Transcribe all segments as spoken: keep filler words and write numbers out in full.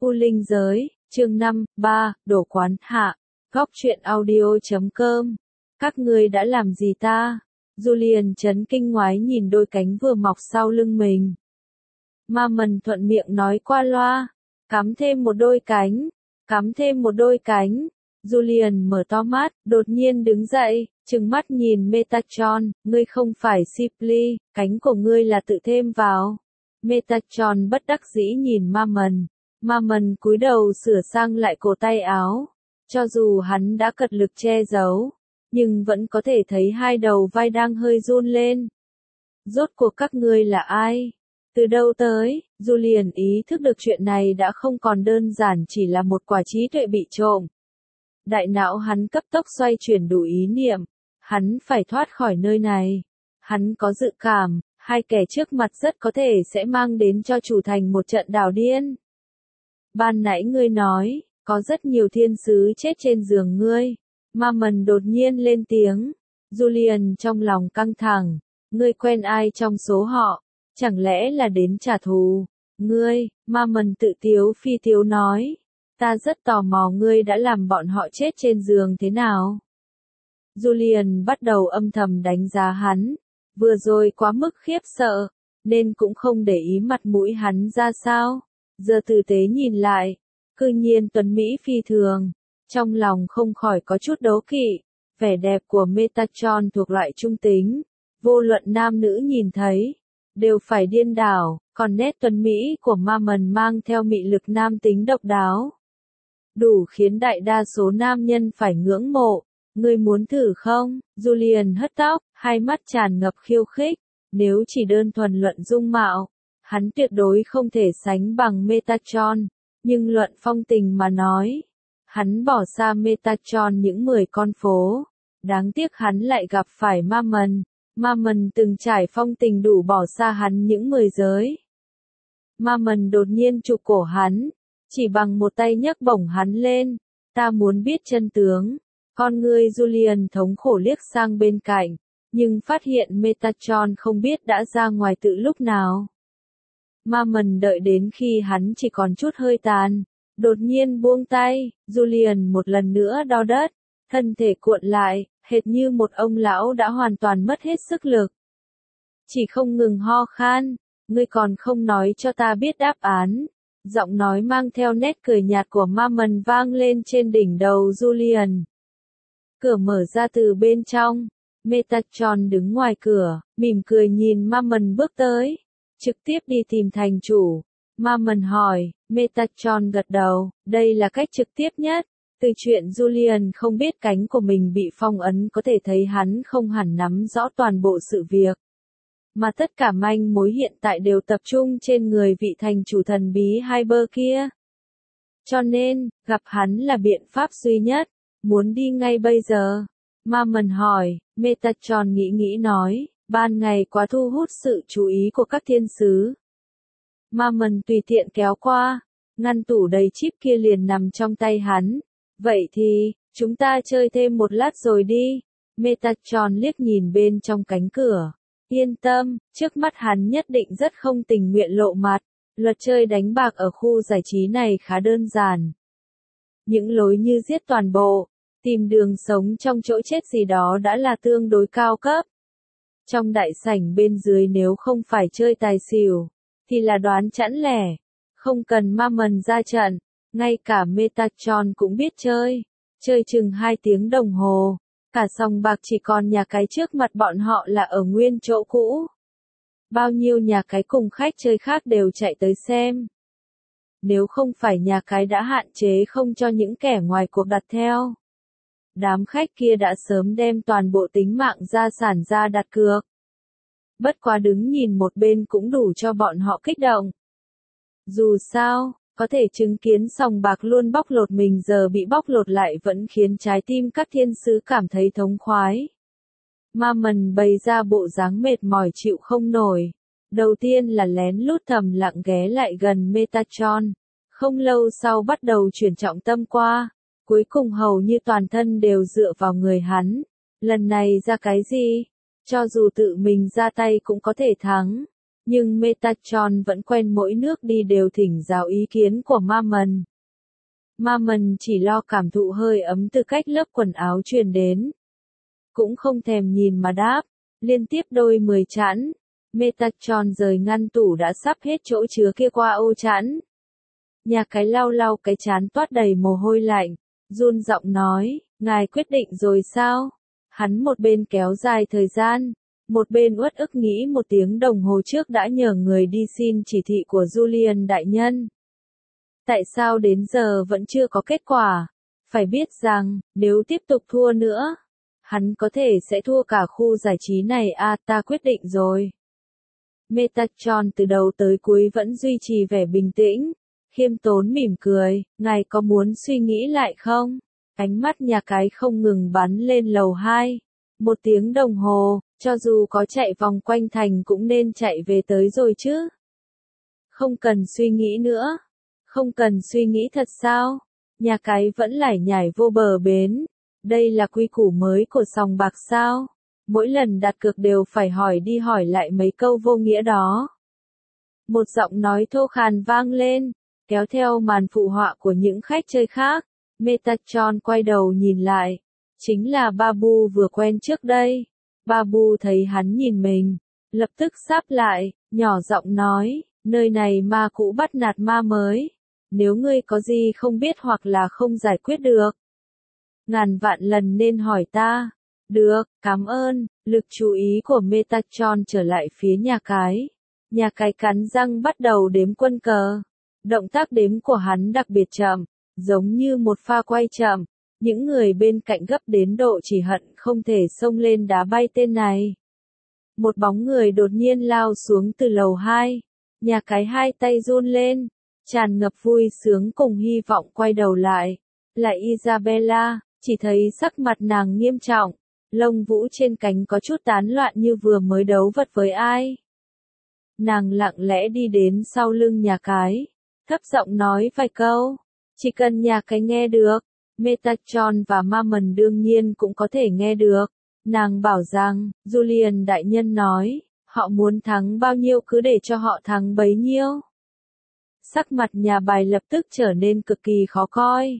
U Linh Giới, chương năm, ba, Đổ Quán Hạ, Góc truyện audio chấm com. Các ngươi đã làm gì ta? Julian chấn kinh ngoái nhìn đôi cánh vừa mọc sau lưng mình. Ma Mần thuận miệng nói qua loa, cắm thêm một đôi cánh, cắm thêm một đôi cánh. Julian mở to mắt, đột nhiên đứng dậy, trừng mắt nhìn Metatron, ngươi không phải Sibley, cánh của ngươi là tự thêm vào. Metatron bất đắc dĩ nhìn Ma Mần. Ma Mần cúi đầu sửa sang lại cổ tay áo. Cho dù hắn đã cật lực che giấu, nhưng vẫn có thể thấy hai đầu vai đang hơi run lên. Rốt cuộc các ngươi là ai? Từ đâu tới? Julian ý thức được chuyện này đã không còn đơn giản chỉ là một quả trí tuệ bị trộm. Đại não hắn cấp tốc xoay chuyển đủ ý niệm. Hắn phải thoát khỏi nơi này. Hắn có dự cảm, hai kẻ trước mặt rất có thể sẽ mang đến cho chủ thành một trận đảo điên. Ban nãy ngươi nói, có rất nhiều thiên sứ chết trên giường ngươi. Ma Mần đột nhiên lên tiếng. Julian trong lòng căng thẳng. Ngươi quen ai trong số họ? Chẳng lẽ là đến trả thù? Ngươi, Ma Mần tự tiếu phi tiếu nói. Ta rất tò mò ngươi đã làm bọn họ chết trên giường thế nào? Julian bắt đầu âm thầm đánh giá hắn. Vừa rồi quá mức khiếp sợ, nên cũng không để ý mặt mũi hắn ra sao. Giờ tử tế nhìn lại, cư nhiên tuấn Mỹ phi thường. Trong lòng không khỏi có chút đố kỵ. Vẻ đẹp của Metatron thuộc loại trung tính. Vô luận nam nữ nhìn thấy, đều phải điên đảo. Còn nét tuấn Mỹ của Ma Mần mang theo mị lực nam tính độc đáo. Đủ khiến đại đa số nam nhân phải ngưỡng mộ. Ngươi muốn thử không? Julian hất tóc, hai mắt tràn ngập khiêu khích. Nếu chỉ đơn thuần luận dung mạo, hắn tuyệt đối không thể sánh bằng Metatron. Nhưng luận phong tình mà nói, hắn bỏ xa Metatron những mười con phố. Đáng tiếc hắn lại gặp phải Ma Mần. Ma Mần từng trải phong tình đủ bỏ xa hắn những mười giới. Ma Mần đột nhiên chụp cổ hắn, chỉ bằng một tay nhấc bổng hắn lên. Ta muốn biết chân tướng. Con ngươi Julian thống khổ liếc sang bên cạnh, nhưng phát hiện Metatron không biết đã ra ngoài từ lúc nào. Ma Mần đợi đến khi hắn chỉ còn chút hơi tàn, đột nhiên buông tay. Julian một lần nữa đau đất, thân thể cuộn lại, hệt như một ông lão đã hoàn toàn mất hết sức lực. Chỉ không ngừng ho khan, ngươi còn không nói cho ta biết đáp án. Giọng nói mang theo nét cười nhạt của Ma Mần vang lên trên đỉnh đầu Julian. Cửa mở ra từ bên trong. Metatron đứng ngoài cửa, mỉm cười nhìn Ma Mần bước tới. Trực tiếp đi tìm thành chủ. Ma Mần hỏi, Metatron gật đầu, đây là cách trực tiếp nhất. Từ chuyện Julian không biết cánh của mình bị phong ấn có thể thấy hắn không hẳn nắm rõ toàn bộ sự việc. Mà tất cả manh mối hiện tại đều tập trung trên người vị thành chủ thần bí Hyper kia. Cho nên, gặp hắn là biện pháp duy nhất. Muốn đi ngay bây giờ? Ma Mần hỏi. Metatron nghĩ nghĩ nói, ban ngày quá thu hút sự chú ý của các thiên sứ. Ma Mần tùy tiện kéo qua, ngăn tủ đầy chip kia liền nằm trong tay hắn. Vậy thì, chúng ta chơi thêm một lát rồi đi. Metatron liếc nhìn bên trong cánh cửa. Yên tâm, trước mắt hắn nhất định rất không tình nguyện lộ mặt. Luật chơi đánh bạc ở khu giải trí này khá đơn giản. Những lối như giết toàn bộ, tìm đường sống trong chỗ chết gì đó đã là tương đối cao cấp. Trong đại sảnh bên dưới nếu không phải chơi tài xỉu, thì là đoán chẵn lẻ. Không cần Ma Mần ra trận, ngay cả Metatron cũng biết chơi. Chơi chừng hai tiếng đồng hồ, cả sòng bạc chỉ còn nhà cái trước mặt bọn họ là ở nguyên chỗ cũ. Bao nhiêu nhà cái cùng khách chơi khác đều chạy tới xem. Nếu không phải nhà cái đã hạn chế không cho những kẻ ngoài cuộc đặt theo, đám khách kia đã sớm đem toàn bộ tính mạng gia sản ra đặt cược. Bất quá đứng nhìn một bên cũng đủ cho bọn họ kích động. Dù sao, có thể chứng kiến sòng bạc luôn bóc lột mình giờ bị bóc lột lại vẫn khiến trái tim các thiên sứ cảm thấy thống khoái. Ma Mần bày ra bộ dáng mệt mỏi chịu không nổi. Đầu tiên là lén lút thầm lặng ghé lại gần Metatron. Không lâu sau bắt đầu chuyển trọng tâm qua. Cuối cùng hầu như toàn thân đều dựa vào người hắn. Lần này ra cái gì? Cho dù tự mình ra tay cũng có thể thắng. Nhưng Metatron vẫn quen mỗi nước đi đều thỉnh giáo ý kiến của Mammon. Mammon chỉ lo cảm thụ hơi ấm từ cách lớp quần áo truyền đến. Cũng không thèm nhìn mà đáp, liên tiếp đôi mười chẵn. Metatron rời ngăn tủ đã sắp hết chỗ chứa kia qua ô chẵn. Nhà cái lau lau cái trán toát đầy mồ hôi lạnh, run giọng nói, ngài quyết định rồi sao? Hắn một bên kéo dài thời gian, một bên uất ức nghĩ một tiếng đồng hồ trước đã nhờ người đi xin chỉ thị của Julian đại nhân. Tại sao đến giờ vẫn chưa có kết quả? Phải biết rằng, nếu tiếp tục thua nữa, hắn có thể sẽ thua cả khu giải trí này à, ta quyết định rồi. Metatron từ đầu tới cuối vẫn duy trì vẻ bình tĩnh, khiêm tốn mỉm cười, ngài có muốn suy nghĩ lại không? Ánh mắt nhà cái không ngừng bắn lên lầu hai. Một tiếng đồng hồ, cho dù có chạy vòng quanh thành cũng nên chạy về tới rồi chứ. Không cần suy nghĩ nữa. Không cần suy nghĩ thật sao? Nhà cái vẫn lải nhải vô bờ bến. Đây là quy củ mới của sòng bạc sao? Mỗi lần đặt cược đều phải hỏi đi hỏi lại mấy câu vô nghĩa đó. Một giọng nói thô khàn vang lên, kéo theo màn phụ họa của những khách chơi khác. Metatron quay đầu nhìn lại. Chính là Babu vừa quen trước đây. Babu thấy hắn nhìn mình, lập tức sáp lại, nhỏ giọng nói, nơi này ma cũ bắt nạt ma mới. Nếu ngươi có gì không biết hoặc là không giải quyết được, ngàn vạn lần nên hỏi ta. Được, cảm ơn. Lực chú ý của Metatron trở lại phía nhà cái. Nhà cái cắn răng bắt đầu đếm quân cờ. Động tác đếm của hắn đặc biệt chậm, giống như một pha quay chậm. Những người bên cạnh gấp đến độ chỉ hận không thể xông lên đá bay tên này. Một bóng người đột nhiên lao xuống từ lầu hai. Nhà cái hai tay run lên, tràn ngập vui sướng cùng hy vọng quay đầu lại. Lại Isabella, chỉ thấy sắc mặt nàng nghiêm trọng, lông vũ trên cánh có chút tán loạn như vừa mới đấu vật với ai. Nàng lặng lẽ đi đến sau lưng nhà cái, thấp giọng nói vài câu, chỉ cần nhà cái nghe được. Metatron và Mammon đương nhiên cũng có thể nghe được. Nàng bảo rằng, Julian đại nhân nói, họ muốn thắng bao nhiêu cứ để cho họ thắng bấy nhiêu. Sắc mặt nhà bài lập tức trở nên cực kỳ khó coi.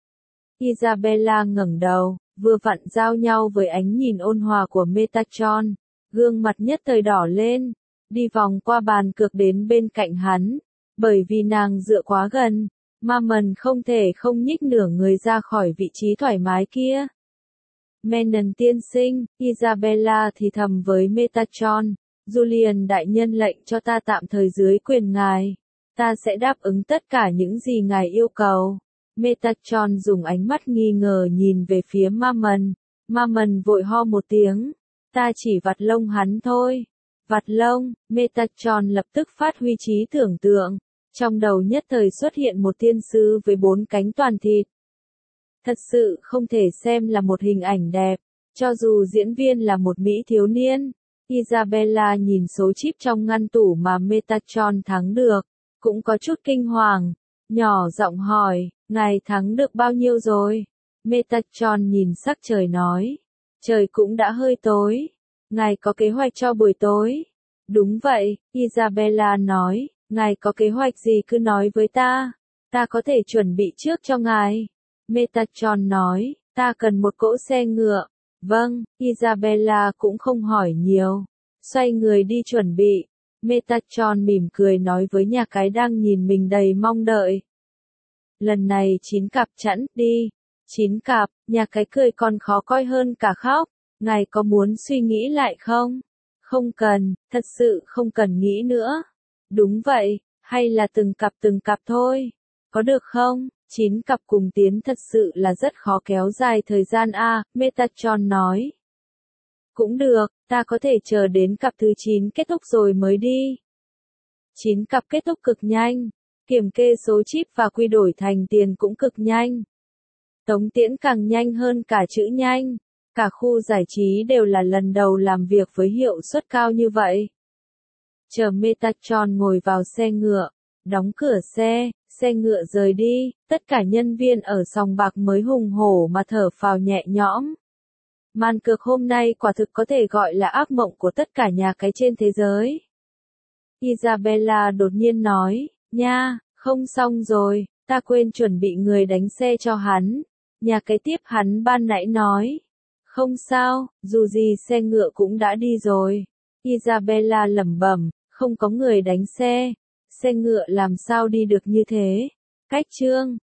Isabella ngẩng đầu, vừa vặn giao nhau với ánh nhìn ôn hòa của Metatron, gương mặt nhất thời đỏ lên, đi vòng qua bàn cược đến bên cạnh hắn, bởi vì nàng dựa quá gần. Mammon không thể không nhích nửa người ra khỏi vị trí thoải mái kia. Menon tiên sinh, Isabella thì thầm với Metatron, Julian đại nhân lệnh cho ta tạm thời dưới quyền ngài. Ta sẽ đáp ứng tất cả những gì ngài yêu cầu. Metatron dùng ánh mắt nghi ngờ nhìn về phía Mammon. Mammon vội ho một tiếng. Ta chỉ vặt lông hắn thôi. Vặt lông, Metatron lập tức phát huy trí tưởng tượng. Trong đầu nhất thời xuất hiện một thiên sứ với bốn cánh toàn thịt. Thật sự không thể xem là một hình ảnh đẹp, cho dù diễn viên là một mỹ thiếu niên. Isabella nhìn số chip trong ngăn tủ mà Metatron thắng được, cũng có chút kinh hoàng, nhỏ giọng hỏi, ngài thắng được bao nhiêu rồi? Metatron nhìn sắc trời nói, trời cũng đã hơi tối, ngài có kế hoạch cho buổi tối? Đúng vậy, Isabella nói. Ngài có kế hoạch gì cứ nói với ta, ta có thể chuẩn bị trước cho ngài. Metatron nói, ta cần một cỗ xe ngựa. Vâng, Isabella cũng không hỏi nhiều, xoay người đi chuẩn bị. Metatron mỉm cười nói với nhà cái đang nhìn mình đầy mong đợi. Lần này chín cặp chẵn, đi. Chín cặp, nhà cái cười còn khó coi hơn cả khóc. Ngài có muốn suy nghĩ lại không? Không cần, thật sự không cần nghĩ nữa. Đúng vậy, hay là từng cặp từng cặp thôi. Có được không? Chín cặp cùng tiến thật sự là rất khó kéo dài thời gian a, Metatron nói. Cũng được, ta có thể chờ đến cặp thứ chín kết thúc rồi mới đi. Chín cặp kết thúc cực nhanh, kiểm kê số chip và quy đổi thành tiền cũng cực nhanh. Tống tiễn càng nhanh hơn cả chữ nhanh. Cả khu giải trí đều là lần đầu làm việc với hiệu suất cao như vậy. Chờ Metatron ngồi vào xe ngựa, đóng cửa xe, xe ngựa rời đi, tất cả nhân viên ở sòng bạc mới hùng hổ mà thở phào nhẹ nhõm. Màn cược hôm nay quả thực có thể gọi là ác mộng của tất cả nhà cái trên thế giới. Isabella đột nhiên nói, nha, không xong rồi, ta quên chuẩn bị người đánh xe cho hắn. Nhà kế tiếp hắn ban nãy nói, không sao, dù gì xe ngựa cũng đã đi rồi. Isabella lẩm bẩm, không có người đánh xe, xe ngựa làm sao đi được như thế. Cách chương